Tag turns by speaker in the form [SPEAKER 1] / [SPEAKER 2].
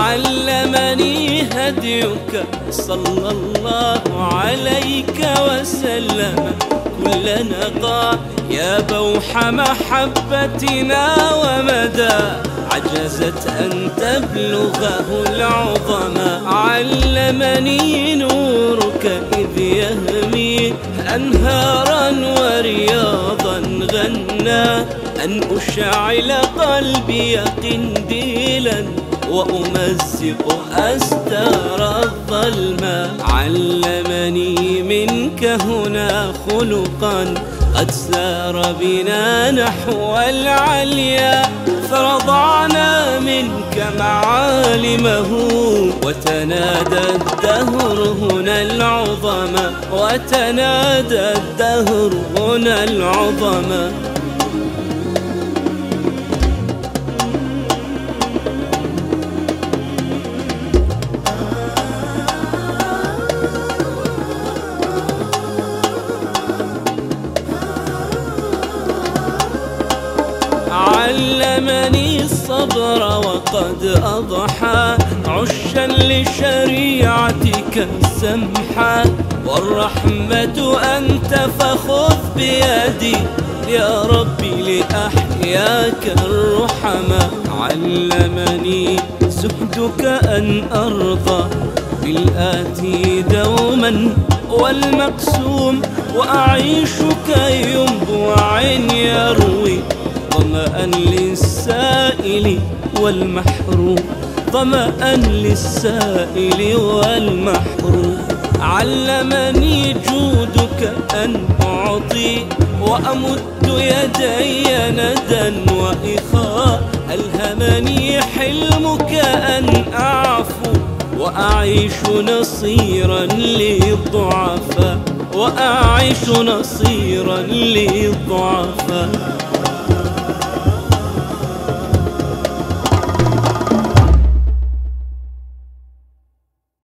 [SPEAKER 1] علمني هديك صلى الله عليك وسلم. كلنا ضاع يا بوح محبتنا ومدى عجزت أن تبلغه العظمى. علمني نورك إذ يهمي أنهارا ورياضا غنى أن أشعل قلبي قنديلا وأمزق أستار الظلمة. علمني منك هنا خلقا قد سار بنا نحو العليا فرضعنا منك معالمه وتنادى الدهر هنا العظمى وتنادى الدهر هنا العظمى. علمني الصبر وقد أضحى عشا لشريعتك السمحة والرحمة أنت فخذ بيدي يا ربي لأحياك الرحمة. علمني زهدك أن أرضى بالآتي دوما والمقسوم وأعيش كينبوع يروي ظمأ للسائل والمحروم ظمأ للسائل والمحروم. علمني جودك أن أعطي وأمد يدي ندا وإخاء. ألهمني حلمك أن أعفو وأعيش نصيرا للضعفاء وأعيش نصيرا للضعفاء.